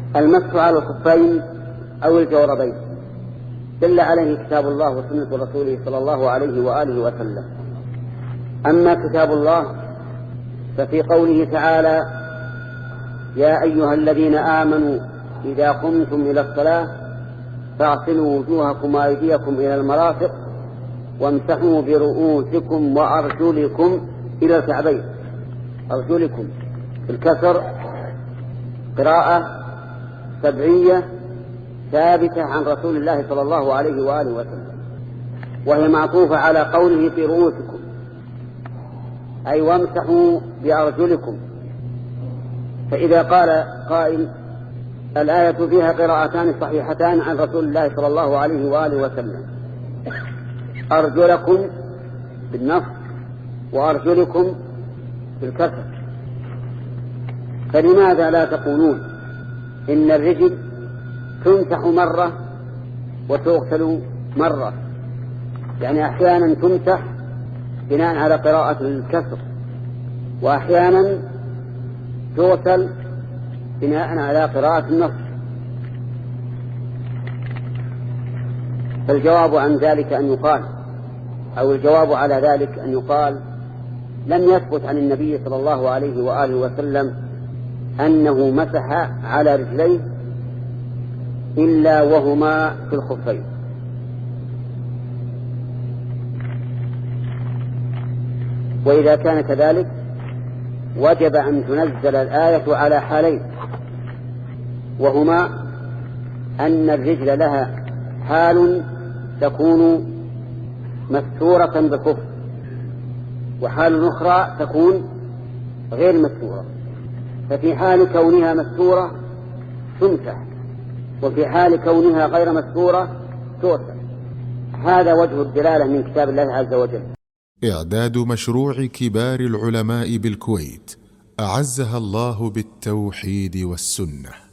المسح على الخفين أو الجوربين دل عليه كتاب الله وسنة رسوله صلى الله عليه وآله وسلم. أما كتاب الله ففي قوله تعالى: يا أيها الذين آمنوا إذا قمتم إلى الصلاة فاغسلوا وجوهكم وأيديكم إلى المرافق وامسحوا برؤوسكم وأرجلكم إلى الكعبين. أرجلكم بالكسر قراءة سبعية ثابتة عن رسول الله صلى الله عليه وآله وسلم، وهي معطوفة على قوله في رؤوسكم، أي وامسحوا بأرجلكم. فإذا قال قائل: الآية فيها قراءتان صحيحتان عن رسول الله صلى الله عليه وآله وسلم، أرجلكم بالنصب وأرجلكم بالكسر، فلماذا لا تقولون إن الرجل تمسح مرة وتغسل مرة؟ يعني أحيانا تمسح بناء على قراءة الكسر، وأحيانا تغسل بناء على قراءة النصب. فالجواب عن ذلك أن يقال، أو الجواب على ذلك أن يقال: لم يثبت عن النبي صلى الله عليه وآله وسلم أنه مسح على رجليه إلا وهما في الخفين. وإذا كان كذلك وجب أن تنزل الآية على حالين، وهما أن الرجل لها حال تكون مستورة بالخف، وحال أخرى تكون غير مستورة. ففي حال كونها مستورة تمسح، وفي حال كونها غير مستورة تغسل. هذا وجه الدلالة من كتاب الله عز وجل. إعداد مشروع كبار العلماء بالكويت أعزها الله بالتوحيد والسنة.